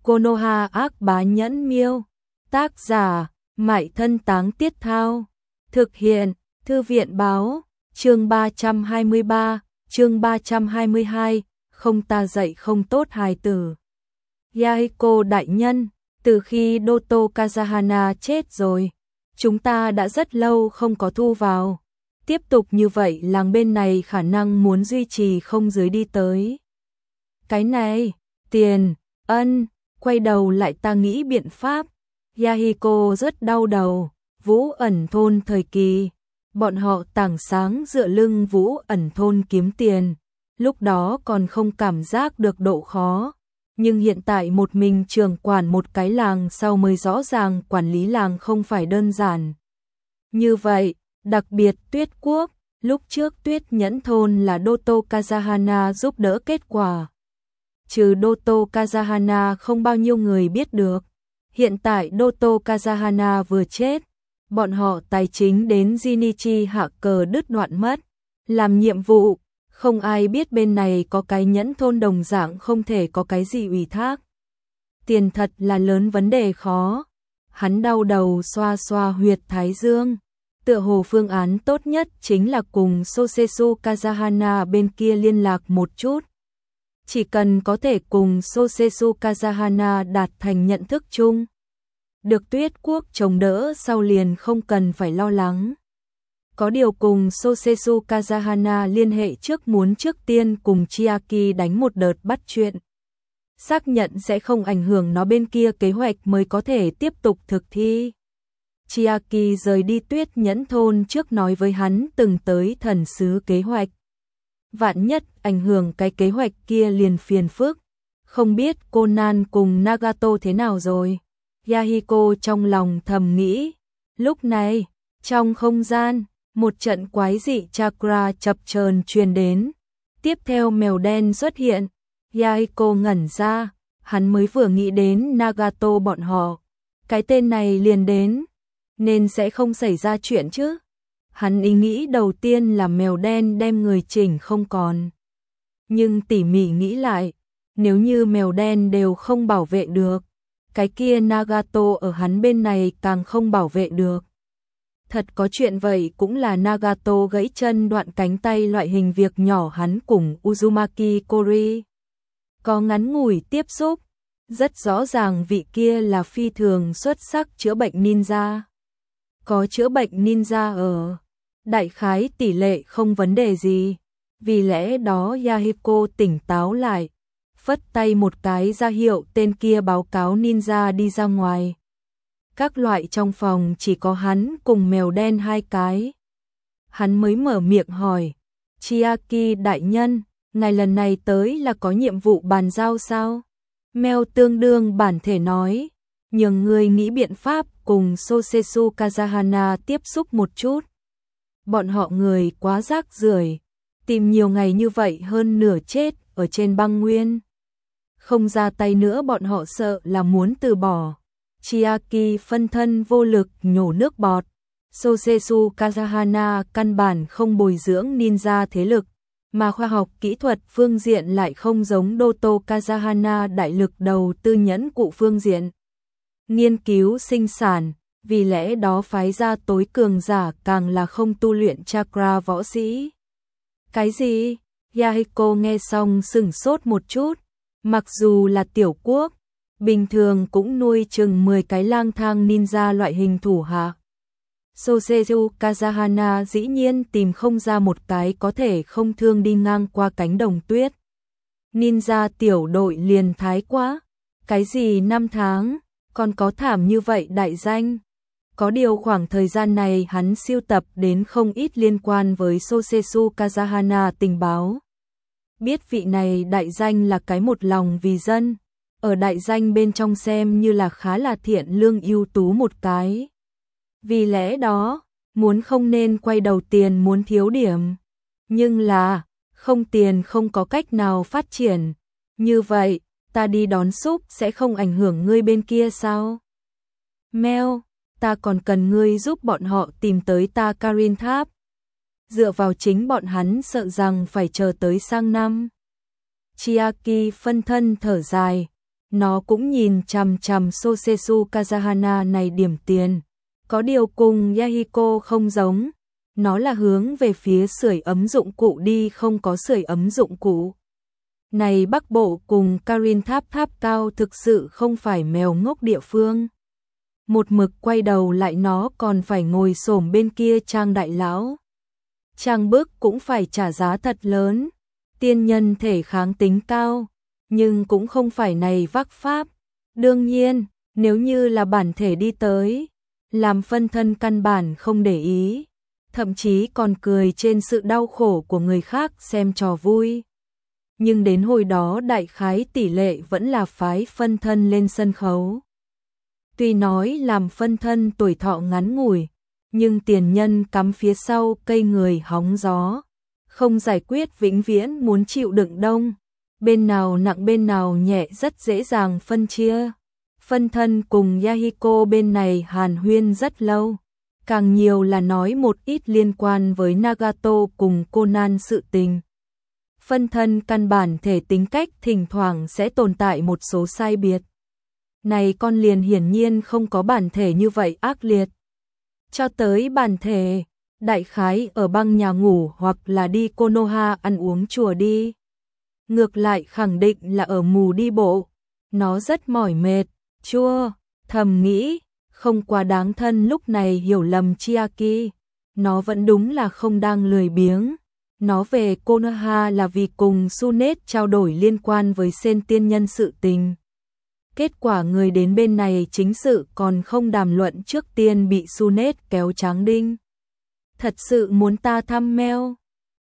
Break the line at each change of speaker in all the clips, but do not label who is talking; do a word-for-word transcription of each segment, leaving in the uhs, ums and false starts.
Konoha ác bá nhẫn miêu. Tác giả, Mại Thân Táng Tiết Thao. Thực hiện, Thư viện báo, chương ba trăm hai mươi ba, chương ba trăm hai mươi hai, không ta dạy không tốt hài tử. Yahiko đại nhân, từ khi Doto Kazahana chết rồi, chúng ta đã rất lâu không có thu vào. Tiếp tục như vậy làng bên này khả năng muốn duy trì không dưới đi tới. Cái này, tiền, ân, quay đầu lại ta nghĩ biện pháp. Yahiko rất đau đầu, Vũ Ẩn Thôn thời kỳ, bọn họ tảng sáng dựa lưng Vũ Ẩn Thôn kiếm tiền, lúc đó còn không cảm giác được độ khó, nhưng hiện tại một mình trưởng quản một cái làng sau mới rõ ràng quản lý làng không phải đơn giản. Như vậy, đặc biệt Tuyết Quốc, lúc trước Tuyết Nhẫn Thôn là Doto Kazahana giúp đỡ kết quả. Trừ Doto Kazahana không bao nhiêu người biết được. Hiện tại Doto Kazahana vừa chết, bọn họ tài chính đến Jinichi hạ cờ đứt đoạn mất. Làm nhiệm vụ, không ai biết bên này có cái nhẫn thôn đồng dạng không thể có cái gì ủy thác. Tiền thật là lớn vấn đề khó. Hắn đau đầu xoa xoa huyệt thái dương. Tựa hồ phương án tốt nhất chính là cùng Sosetsu Kazahana bên kia liên lạc một chút. Chỉ cần có thể cùng Sosetsu Kazahana đạt thành nhận thức chung, được Tuyết Quốc chống đỡ sau liền không cần phải lo lắng. Có điều cùng Sosetsu Kazahana liên hệ trước muốn trước tiên cùng Chiaki đánh một đợt bắt chuyện. Xác nhận sẽ không ảnh hưởng nó bên kia kế hoạch mới có thể tiếp tục thực thi. Chiaki rời đi Tuyết Nhẫn Thôn trước nói với hắn từng tới thần sứ kế hoạch. Vạn nhất ảnh hưởng cái kế hoạch kia liền phiền phức. Không biết Conan cùng Nagato thế nào rồi. Yahiko trong lòng thầm nghĩ. Lúc này, trong không gian, một trận quái dị chakra chập chờn truyền đến. Tiếp theo mèo đen xuất hiện. Yahiko ngẩn ra, hắn mới vừa nghĩ đến Nagato bọn họ. Cái tên này liền đến, nên sẽ không xảy ra chuyện chứ. Hắn ý nghĩ đầu tiên là mèo đen đem người chỉnh không còn. Nhưng tỉ mỉ nghĩ lại, nếu như mèo đen đều không bảo vệ được, cái kia Nagato ở hắn bên này càng không bảo vệ được. Thật có chuyện vậy cũng là Nagato gãy chân đoạn cánh tay loại hình việc nhỏ hắn cùng Uzumaki Kori. Có ngắn ngủi tiếp xúc, rất rõ ràng vị kia là phi thường xuất sắc chữa bệnh ninja. Có chữa bệnh ninja ở, đại khái tỷ lệ không vấn đề gì. Vì lẽ đó Yahiko tỉnh táo lại, phất tay một cái ra hiệu tên kia báo cáo ninja đi ra ngoài. Các loại trong phòng chỉ có hắn cùng mèo đen hai cái. Hắn mới mở miệng hỏi, Chiaki đại nhân, ngài lần này tới là có nhiệm vụ bàn giao sao? Mèo tương đương bản thể nói, nhường người nghĩ biện pháp cùng Sosetsu Kazahana tiếp xúc một chút. Bọn họ người quá rác rưởi, tìm nhiều ngày như vậy hơn nửa chết ở trên băng nguyên. Không ra tay nữa bọn họ sợ là muốn từ bỏ. Chiaki phân thân vô lực nhổ nước bọt. Sosetsu Kazahana căn bản không bồi dưỡng ninja thế lực, mà khoa học kỹ thuật phương diện lại không giống Doto Kazahana đại lực đầu tư nhẫn cụ phương diện. Nghiên cứu sinh sản, vì lẽ đó phái ra tối cường giả càng là không tu luyện chakra võ sĩ. Cái gì? Yahiko nghe xong sửng sốt một chút, mặc dù là tiểu quốc, bình thường cũng nuôi chừng mười cái lang thang ninja loại hình thủ hạ. Sosetsu Kazahana dĩ nhiên tìm không ra một cái có thể không thương đi ngang qua cánh đồng tuyết. Ninja tiểu đội liền thái quá, cái gì năm tháng, còn có thảm như vậy đại danh. Có điều khoảng thời gian này hắn siêu tập đến không ít liên quan với Sosetsu Kazahana tình báo. Biết vị này đại danh là cái một lòng vì dân, ở đại danh bên trong xem như là khá là thiện lương ưu tú một cái. Vì lẽ đó, muốn không nên quay đầu tiền muốn thiếu điểm. Nhưng là, không tiền không có cách nào phát triển. Như vậy, ta đi đón xúc sẽ không ảnh hưởng ngươi bên kia sao? Mèo, ta còn cần ngươi giúp bọn họ tìm tới ta Karin Tháp. Dựa vào chính bọn hắn sợ rằng phải chờ tới sang năm. Chiaki phân thân thở dài, nó cũng nhìn chằm chằm Sosetsu Kazahana này điểm tiền. Có điều cùng Yahiko không giống, nó là hướng về phía sưởi ấm dụng cụ đi, không có sưởi ấm dụng cụ. Này Bắc Bộ cùng Karin tháp tháp cao thực sự không phải mèo ngốc địa phương. Một mực quay đầu lại nó còn phải ngồi xổm bên kia trang đại lão. Trang bức cũng phải trả giá thật lớn. Tiên nhân thể kháng tính cao, nhưng cũng không phải này vác pháp. Đương nhiên, nếu như là bản thể đi tới, làm phân thân căn bản không để ý, thậm chí còn cười trên sự đau khổ của người khác xem trò vui. Nhưng đến hồi đó đại khái tỷ lệ vẫn là phái phân thân lên sân khấu. Tuy nói làm phân thân tuổi thọ ngắn ngủi, nhưng tiền nhân cắm phía sau cây người hóng gió, không giải quyết vĩnh viễn muốn chịu đựng đông, bên nào nặng bên nào nhẹ rất dễ dàng phân chia. Phân thân cùng Yahiko bên này hàn huyên rất lâu, càng nhiều là nói một ít liên quan với Nagato cùng Conan sự tình. Phân thân căn bản thể tính cách thỉnh thoảng sẽ tồn tại một số sai biệt. Này con liền hiển nhiên không có bản thể như vậy ác liệt. Cho tới bản thể, đại khái ở băng nhà ngủ hoặc là đi Konoha ăn uống chùa đi. Ngược lại khẳng định là ở mù đi bộ. Nó rất mỏi mệt, chua, thầm nghĩ, không quá đáng thân lúc này hiểu lầm Chiaki. Nó vẫn đúng là không đang lười biếng. Nó về Konoha là vì cùng Sunet trao đổi liên quan với Sen tiên nhân sự tình. Kết quả người đến bên này chính sự còn không đàm luận trước tiên bị Sunet kéo tráng đinh. Thật sự muốn ta thăm Mel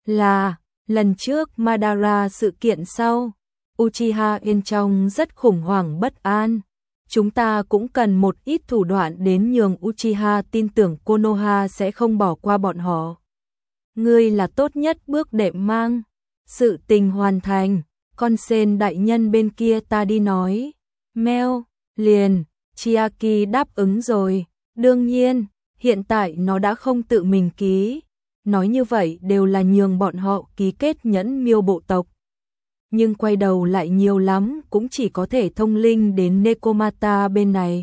là lần trước Madara sự kiện sau, Uchiha bên trong rất khủng hoảng bất an. Chúng ta cũng cần một ít thủ đoạn đến nhường Uchiha tin tưởng Konoha sẽ không bỏ qua bọn họ. Ngươi là tốt nhất bước đệm mang. Sự tình hoàn thành, con sen đại nhân bên kia ta đi nói. Mel, liền, Chiaki đáp ứng rồi. Đương nhiên, hiện tại nó đã không tự mình ký. Nói như vậy đều là nhường bọn họ ký kết nhẫn miêu bộ tộc. Nhưng quay đầu lại nhiều lắm cũng chỉ có thể thông linh đến Nekomata bên này.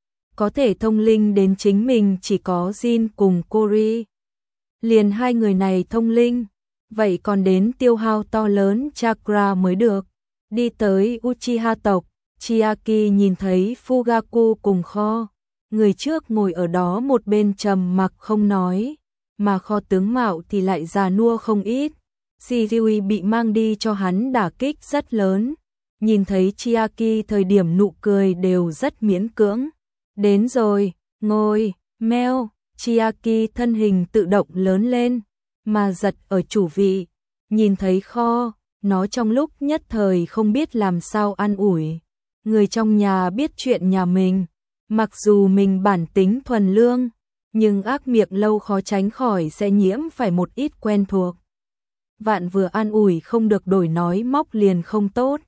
Có thể thông linh đến chính mình chỉ có Jin cùng Kori. Liền hai người này thông linh, vậy còn đến tiêu hao to lớn chakra mới được. Đi tới Uchiha tộc, Chiaki nhìn thấy Fugaku cùng Kho. Người trước ngồi ở đó một bên trầm mặc không nói, mà Kho tướng mạo thì lại già nua không ít. Shirui bị mang đi cho hắn đả kích rất lớn. Nhìn thấy Chiaki thời điểm nụ cười đều rất miễn cưỡng. Đến rồi, ngồi, Mel. Chiaki thân hình tự động lớn lên, mà giật ở chủ vị. Nhìn thấy Kho, nó trong lúc nhất thời không biết làm sao an ủi. Người trong nhà biết chuyện nhà mình, mặc dù mình bản tính thuần lương, nhưng ác miệng lâu khó tránh khỏi sẽ nhiễm phải một ít quen thuộc. Vạn vừa an ủi không được đổi nói móc liền không tốt.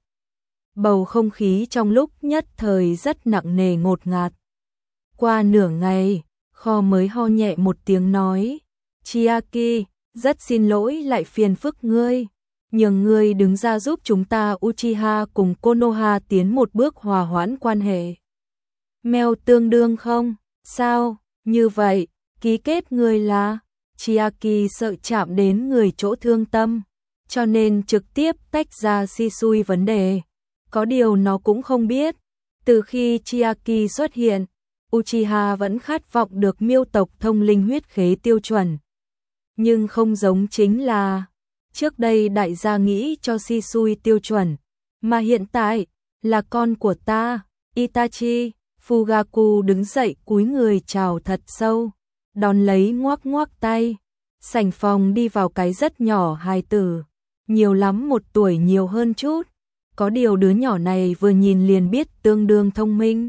Bầu không khí trong lúc nhất thời rất nặng nề ngột ngạt. Qua nửa ngày, Kho mới ho nhẹ một tiếng nói, Chiaki, rất xin lỗi lại phiền phức ngươi, nhường ngươi đứng ra giúp chúng ta Uchiha cùng Konoha tiến một bước hòa hoãn quan hệ. Mel tương đương không? Sao? Như vậy, ký kết ngươi là? Chiaki sợ chạm đến người chỗ thương tâm, cho nên trực tiếp tách ra Shisui vấn đề. Có điều nó cũng không biết, từ khi Chiaki xuất hiện, Uchiha vẫn khát vọng được miêu tộc thông linh huyết khế tiêu chuẩn. Nhưng không giống chính là, trước đây đại gia nghĩ cho Shisui tiêu chuẩn, mà hiện tại, là con của ta, Itachi. Fugaku đứng dậy cúi người chào thật sâu, đón lấy ngoác ngoác tay. Sảnh phòng đi vào cái rất nhỏ hài tử, nhiều lắm một tuổi nhiều hơn chút. Có điều đứa nhỏ này vừa nhìn liền biết tương đương thông minh.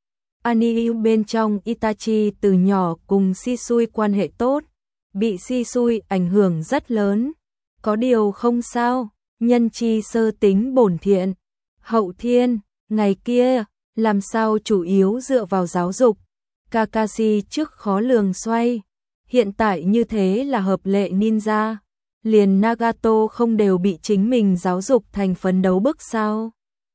Aniu bên trong Itachi từ nhỏ cùng Shisui quan hệ tốt, bị Shisui ảnh hưởng rất lớn. Có điều không sao, nhân chi sơ tính bổn thiện, hậu thiên, ngày kia, làm sao chủ yếu dựa vào giáo dục. Kakashi trước khó lường xoay, hiện tại như thế là hợp lệ ninja. Liền Nagato không đều bị chính mình giáo dục thành phấn đấu bức sao.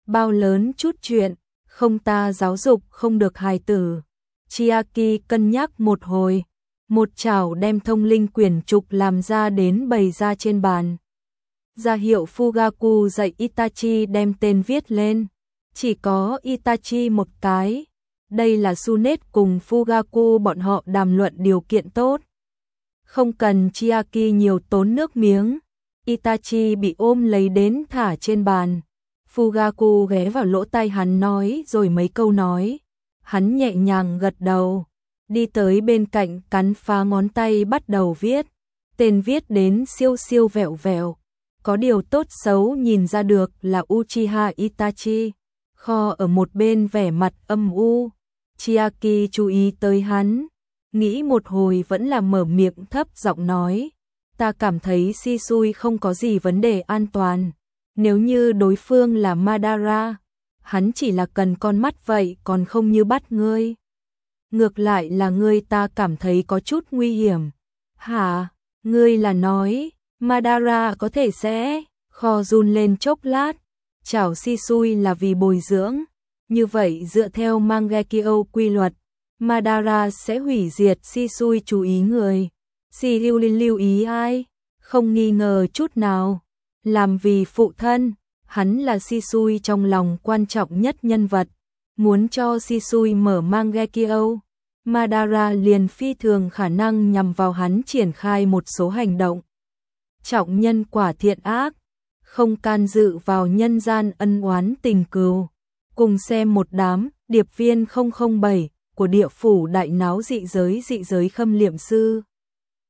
bao lớn chút chuyện, không ta giáo dục không được hài tử. Chiaki cân nhắc một hồi, một chảo đem thông linh quyển trục làm ra đến bày ra trên bàn. Ra hiệu Fugaku dạy Itachi đem tên viết lên, chỉ có Itachi một cái. Đây là Sunet cùng Fugaku bọn họ đàm luận điều kiện tốt. Không cần Chiaki nhiều tốn nước miếng. Itachi bị ôm lấy đến thả trên bàn. Fugaku ghé vào lỗ tai hắn nói rồi mấy câu nói. Hắn nhẹ nhàng gật đầu, đi tới bên cạnh cắn phá ngón tay bắt đầu viết. Tên viết đến siêu siêu vẹo vẹo. Có điều tốt xấu nhìn ra được là Uchiha Itachi. Kho ở một bên vẻ mặt âm u. Chiaki chú ý tới hắn, nghĩ một hồi vẫn là mở miệng thấp giọng nói. Ta cảm thấy Shisui không có gì vấn đề an toàn. Nếu như đối phương là Madara, hắn chỉ là cần con mắt vậy còn không như bắt ngươi. Ngược lại là ngươi ta cảm thấy có chút nguy hiểm. Hả? Ngươi là nói Madara có thể sẽ kho run lên chốc lát. Chảo Shisui là vì bồi dưỡng. Như vậy dựa theo Mangekyo quy luật, Madara sẽ hủy diệt Shisui chú ý người. Shiryu lưu ý ai? Không nghi ngờ chút nào. Làm vì phụ thân, hắn là Shisui trong lòng quan trọng nhất nhân vật. Muốn cho Shisui mở Mangekyo, Madara liền phi thường khả năng nhằm vào hắn triển khai một số hành động. Trọng nhân quả thiện ác, không can dự vào nhân gian ân oán tình cừu. Cùng xem một đám điệp viên không không bảy của địa phủ đại náo dị giới dị giới khâm liệm sư.